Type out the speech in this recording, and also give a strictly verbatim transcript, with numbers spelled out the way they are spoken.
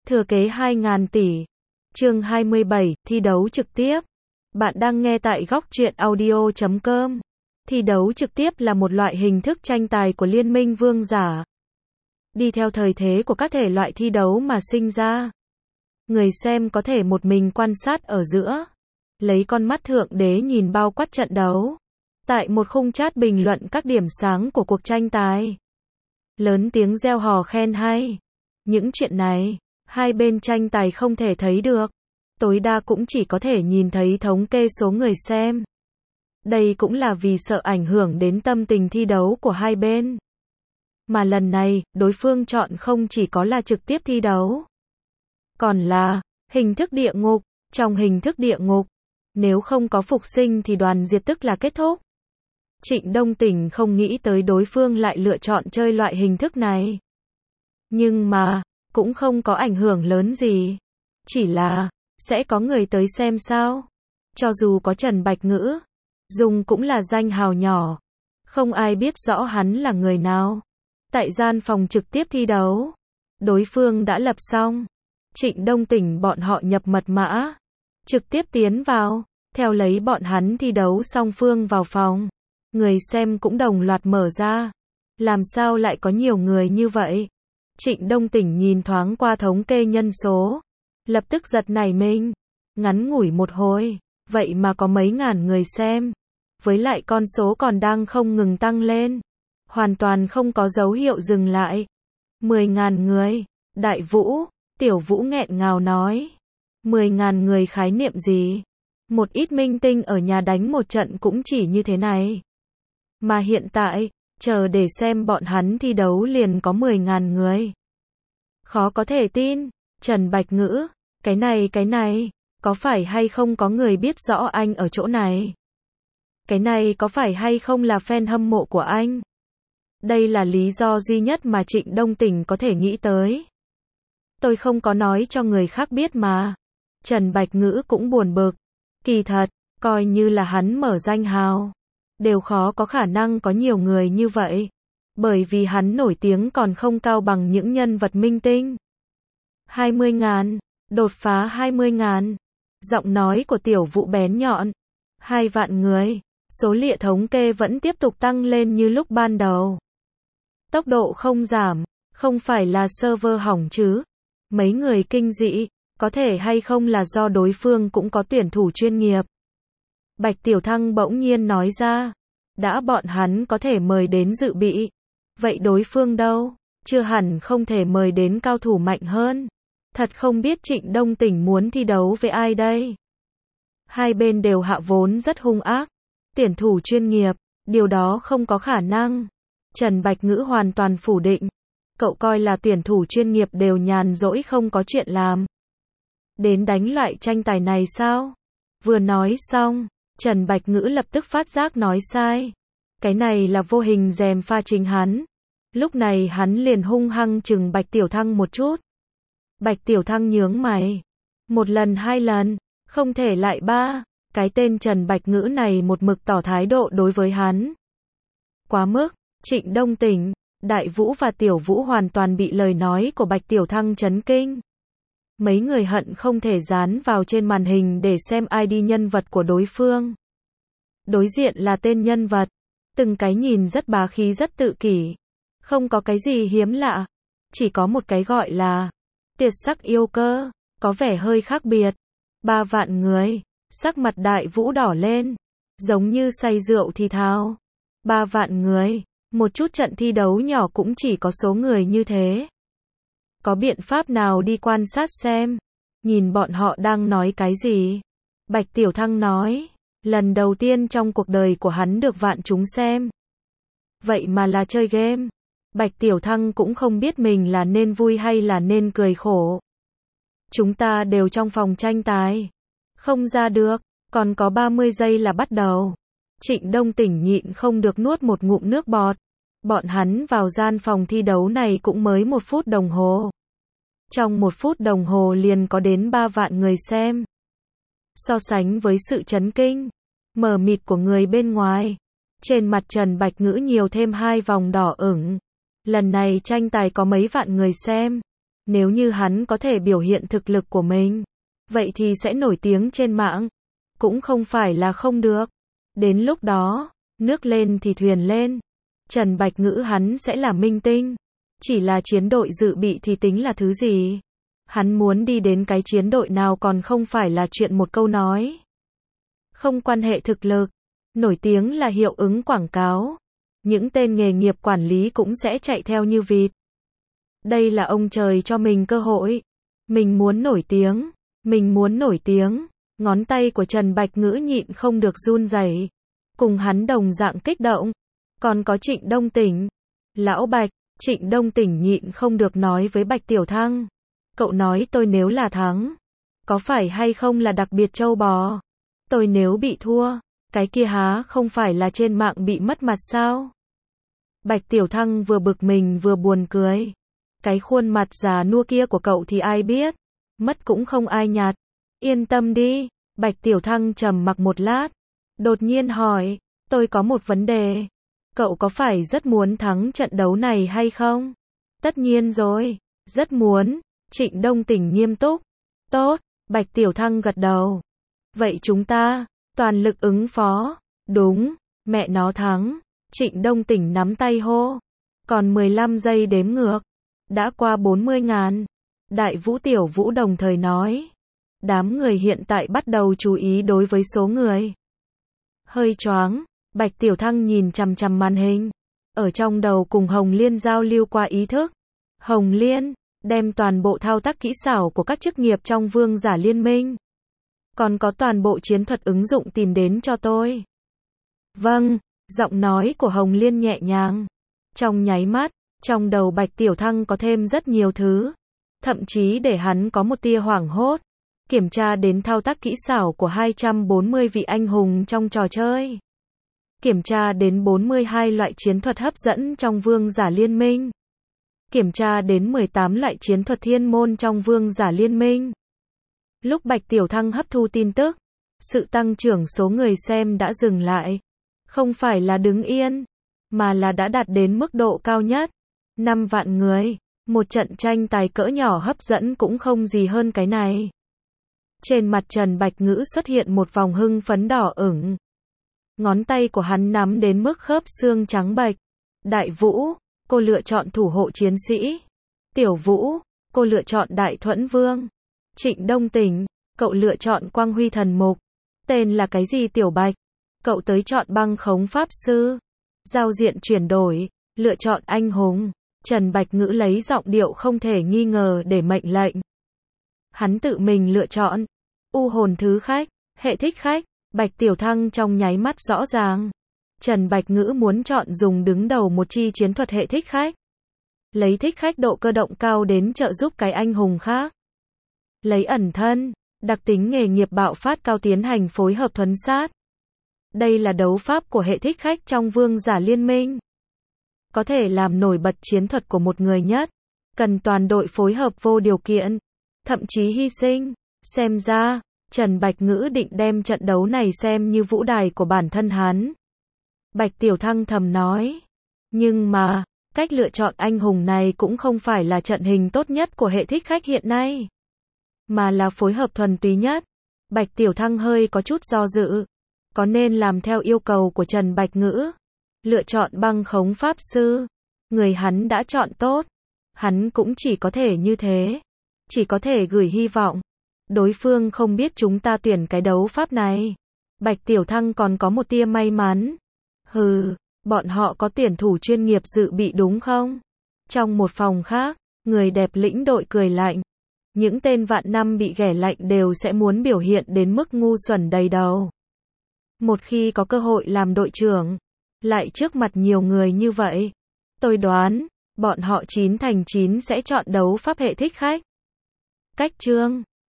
Thừa kế hai nghìn tỷ. Chương hai mươi bảy, thi đấu trực tiếp. Bạn đang nghe tại góc truyện audio chấm com. Thi đấu trực tiếp là một loại hình thức tranh tài của Liên minh Vương giả. Đi theo thời thế của các thể loại thi đấu mà sinh ra. Người xem có thể một mình quan sát ở giữa. Lấy con mắt thượng đế nhìn bao quát trận đấu. Tại một khung chat bình luận các điểm sáng của cuộc tranh tài. Lớn tiếng reo hò khen hay. Những chuyện này, hai bên tranh tài không thể thấy được. Tối đa cũng chỉ có thể nhìn thấy thống kê số người xem. Đây cũng là vì sợ ảnh hưởng đến tâm tình thi đấu của hai bên. Mà lần này, đối phương chọn không chỉ có là trực tiếp thi đấu, còn là hình thức địa ngục. Trong hình thức địa ngục, nếu không có phục sinh thì đoàn diệt tức là kết thúc. Trịnh Đông Tỉnh không nghĩ tới đối phương lại lựa chọn chơi loại hình thức này. Nhưng mà, cũng không có ảnh hưởng lớn gì. Chỉ là, sẽ có người tới xem sao. Cho dù có Trần Bạch Ngữ, dùng cũng là danh hào nhỏ. Không ai biết rõ hắn là người nào. Tại gian phòng trực tiếp thi đấu, đối phương đã lập xong. Trịnh Đông Tỉnh bọn họ nhập mật mã, trực tiếp tiến vào, theo lấy bọn hắn thi đấu song phương vào phòng. Người xem cũng đồng loạt mở ra. Làm sao lại có nhiều người như vậy? Trịnh Đông Tỉnh nhìn thoáng qua thống kê nhân số, lập tức giật nảy mình. Ngắn ngủi một hồi, vậy mà có mấy ngàn người xem. Với lại con số còn đang không ngừng tăng lên. Hoàn toàn không có dấu hiệu dừng lại. Mười ngàn người. Đại Vũ, Tiểu Vũ nghẹn ngào nói. Mười ngàn người khái niệm gì? Một ít minh tinh ở nhà đánh một trận cũng chỉ như thế này. Mà hiện tại, chờ để xem bọn hắn thi đấu liền có mười ngàn người. Khó có thể tin. Trần Bạch Ngữ, cái này cái này, có phải hay không có người biết rõ anh ở chỗ này? Cái này có phải hay không là fan hâm mộ của anh? Đây là lý do duy nhất mà Trịnh Đông Tỉnh có thể nghĩ tới. Tôi không có nói cho người khác biết mà. Trần Bạch Ngữ cũng buồn bực. Kỳ thật, coi như là hắn mở danh hào, đều khó có khả năng có nhiều người như vậy. Bởi vì hắn nổi tiếng còn không cao bằng những nhân vật minh tinh. hai mươi ngàn, đột phá hai mươi ngàn. Giọng nói của Tiểu Vũ bén nhọn. Hai vạn người, số liệu thống kê vẫn tiếp tục tăng lên như lúc ban đầu. Tốc độ không giảm, không phải là server hỏng chứ. Mấy người kinh dị, có thể hay không là do đối phương cũng có tuyển thủ chuyên nghiệp. Bạch Tiểu Thăng bỗng nhiên nói ra. Đã bọn hắn có thể mời đến dự bị. Vậy đối phương đâu? Chưa hẳn không thể mời đến cao thủ mạnh hơn. Thật không biết Trịnh Đông Tỉnh muốn thi đấu với ai đây? Hai bên đều hạ vốn rất hung ác. Tuyển thủ chuyên nghiệp, điều đó không có khả năng. Trần Bạch Ngữ hoàn toàn phủ định. Cậu coi là tuyển thủ chuyên nghiệp đều nhàn rỗi không có chuyện làm. Đến đánh loại tranh tài này sao? Vừa nói xong, Trần Bạch Ngữ lập tức phát giác nói sai. Cái này là vô hình gièm pha chính hắn. Lúc này hắn liền hung hăng chừng Bạch Tiểu Thăng một chút. Bạch Tiểu Thăng nhướng mày. Một lần hai lần, không thể lại ba. Cái tên Trần Bạch Ngữ này một mực tỏ thái độ đối với hắn. Quá mức. Trịnh Đông Tỉnh, Đại Vũ và Tiểu Vũ hoàn toàn bị lời nói của Bạch Tiểu Thăng chấn kinh. Mấy người hận không thể dán vào trên màn hình để xem i đê nhân vật của đối phương. Đối diện là tên nhân vật. Từng cái nhìn rất bá khí rất tự kỷ. Không có cái gì hiếm lạ. Chỉ có một cái gọi là Tiệt sắc yêu cơ. Có vẻ hơi khác biệt. Ba vạn người. Sắc mặt Đại Vũ đỏ lên. Giống như say rượu thì thào. Ba vạn người. Một chút trận thi đấu nhỏ cũng chỉ có số người như thế. Có biện pháp nào đi quan sát xem. Nhìn bọn họ đang nói cái gì? Bạch Tiểu Thăng nói. Lần đầu tiên trong cuộc đời của hắn được vạn chúng xem. Vậy mà là chơi game. Bạch Tiểu Thăng cũng không biết mình là nên vui hay là nên cười khổ. Chúng ta đều trong phòng tranh tài. Không ra được. Còn có ba mươi giây là bắt đầu. Trịnh Đông Tỉnh nhịn không được nuốt một ngụm nước bọt. Bọn hắn vào gian phòng thi đấu này cũng mới một phút đồng hồ. Trong một phút đồng hồ liền có đến ba vạn người xem. So sánh với sự chấn kinh, mờ mịt của người bên ngoài, trên mặt Trần Bạch Ngữ nhiều thêm hai vòng đỏ ửng. Lần này tranh tài có mấy vạn người xem. Nếu như hắn có thể biểu hiện thực lực của mình, vậy thì sẽ nổi tiếng trên mạng. Cũng không phải là không được. Đến lúc đó, nước lên thì thuyền lên. Trần Bạch Ngữ hắn sẽ là minh tinh. Chỉ là chiến đội dự bị thì tính là thứ gì? Hắn muốn đi đến cái chiến đội nào còn không phải là chuyện một câu nói. Không quan hệ thực lực. Nổi tiếng là hiệu ứng quảng cáo. Những tên nghề nghiệp quản lý cũng sẽ chạy theo như vịt. Đây là ông trời cho mình cơ hội. Mình muốn nổi tiếng. Mình muốn nổi tiếng. Ngón tay của Trần Bạch Ngữ nhịn không được run rẩy. Cùng hắn đồng dạng kích động. Còn có Trịnh Đông Tỉnh. Lão Bạch, Trịnh Đông Tỉnh nhịn không được nói với Bạch Tiểu Thăng. Cậu nói tôi nếu là thắng, có phải hay không là đặc biệt trâu bò? Tôi nếu bị thua, cái kia há không phải là trên mạng bị mất mặt sao? Bạch Tiểu Thăng vừa bực mình vừa buồn cười. Cái khuôn mặt già nua kia của cậu thì ai biết, mất cũng không ai nhặt. Yên tâm đi, Bạch Tiểu Thăng trầm mặc một lát, đột nhiên hỏi, tôi có một vấn đề. Cậu có phải rất muốn thắng trận đấu này hay không? Tất nhiên rồi, rất muốn. Trịnh Đông Tỉnh nghiêm túc. Tốt, Bạch Tiểu Thăng gật đầu. Vậy chúng ta, toàn lực ứng phó. Đúng, mẹ nó thắng. Trịnh Đông Tỉnh nắm tay hô. Còn mười lăm giây đếm ngược. Đã qua bốn mươi ngàn. Đại Vũ Tiểu Vũ đồng thời nói. Đám người hiện tại bắt đầu chú ý đối với số người. Hơi choáng, Bạch Tiểu Thăng nhìn chằm chằm màn hình. Ở trong đầu cùng Hồng Liên giao lưu qua ý thức. Hồng Liên, đem toàn bộ thao tác kỹ xảo của các chức nghiệp trong Vương Giả Liên Minh. Còn có toàn bộ chiến thuật ứng dụng tìm đến cho tôi. Vâng, giọng nói của Hồng Liên nhẹ nhàng. Trong nháy mắt, trong đầu Bạch Tiểu Thăng có thêm rất nhiều thứ. Thậm chí để hắn có một tia hoảng hốt. Kiểm tra đến thao tác kỹ xảo của hai trăm bốn mươi vị anh hùng trong trò chơi. Kiểm tra đến bốn mươi hai loại chiến thuật hấp dẫn trong Vương Giả Liên Minh. Kiểm tra đến mười tám loại chiến thuật thiên môn trong Vương Giả Liên Minh. Lúc Bạch Tiểu Thăng hấp thu tin tức, sự tăng trưởng số người xem đã dừng lại. Không phải là đứng yên, mà là đã đạt đến mức độ cao nhất. năm vạn người, một trận tranh tài cỡ nhỏ hấp dẫn cũng không gì hơn cái này. Trên mặt Trần Bạch Ngữ xuất hiện một vòng hưng phấn đỏ ửng. Ngón tay của hắn nắm đến mức khớp xương trắng bệch. Đại Vũ, cô lựa chọn thủ hộ chiến sĩ. Tiểu Vũ, cô lựa chọn Đại Thuẫn Vương. Trịnh Đông Tỉnh, cậu lựa chọn Quang Huy Thần Mục. Tên là cái gì Tiểu Bạch? Cậu tới chọn Băng Khống Pháp Sư. Giao diện chuyển đổi, lựa chọn anh hùng. Trần Bạch Ngữ lấy giọng điệu không thể nghi ngờ để mệnh lệnh. Hắn tự mình lựa chọn. U hồn thứ khách, hệ thích khách. Bạch Tiểu Thăng trong nháy mắt rõ ràng. Trần Bạch Ngữ muốn chọn dùng đứng đầu một chi chiến thuật hệ thích khách. Lấy thích khách độ cơ động cao đến trợ giúp cái anh hùng khác. Lấy ẩn thân, đặc tính nghề nghiệp bạo phát cao tiến hành phối hợp thuấn sát. Đây là đấu pháp của hệ thích khách trong Vương Giả Liên Minh. Có thể làm nổi bật chiến thuật của một người nhất. Cần toàn đội phối hợp vô điều kiện. Thậm chí hy sinh. Xem ra, Trần Bạch Ngữ định đem trận đấu này xem như vũ đài của bản thân hắn. Bạch Tiểu Thăng thầm nói. Nhưng mà, cách lựa chọn anh hùng này cũng không phải là trận hình tốt nhất của hệ thích khách hiện nay. Mà là phối hợp thuần túy nhất. Bạch Tiểu Thăng hơi có chút do dự. Có nên làm theo yêu cầu của Trần Bạch Ngữ? Lựa chọn Băng Khống Pháp Sư. Người hắn đã chọn tốt. Hắn cũng chỉ có thể như thế. Chỉ có thể gửi hy vọng. Đối phương không biết chúng ta tuyển cái đấu pháp này. Bạch Tiểu Thăng còn có một tia may mắn. Hừ, bọn họ có tuyển thủ chuyên nghiệp dự bị đúng không? Trong một phòng khác, người đẹp lĩnh đội cười lạnh. Những tên vạn năm bị ghẻ lạnh đều sẽ muốn biểu hiện đến mức ngu xuẩn đầy đầu. Một khi có cơ hội làm đội trưởng, lại trước mặt nhiều người như vậy, tôi đoán, bọn họ chín thành chín sẽ chọn đấu pháp hệ thích khách. Cách chương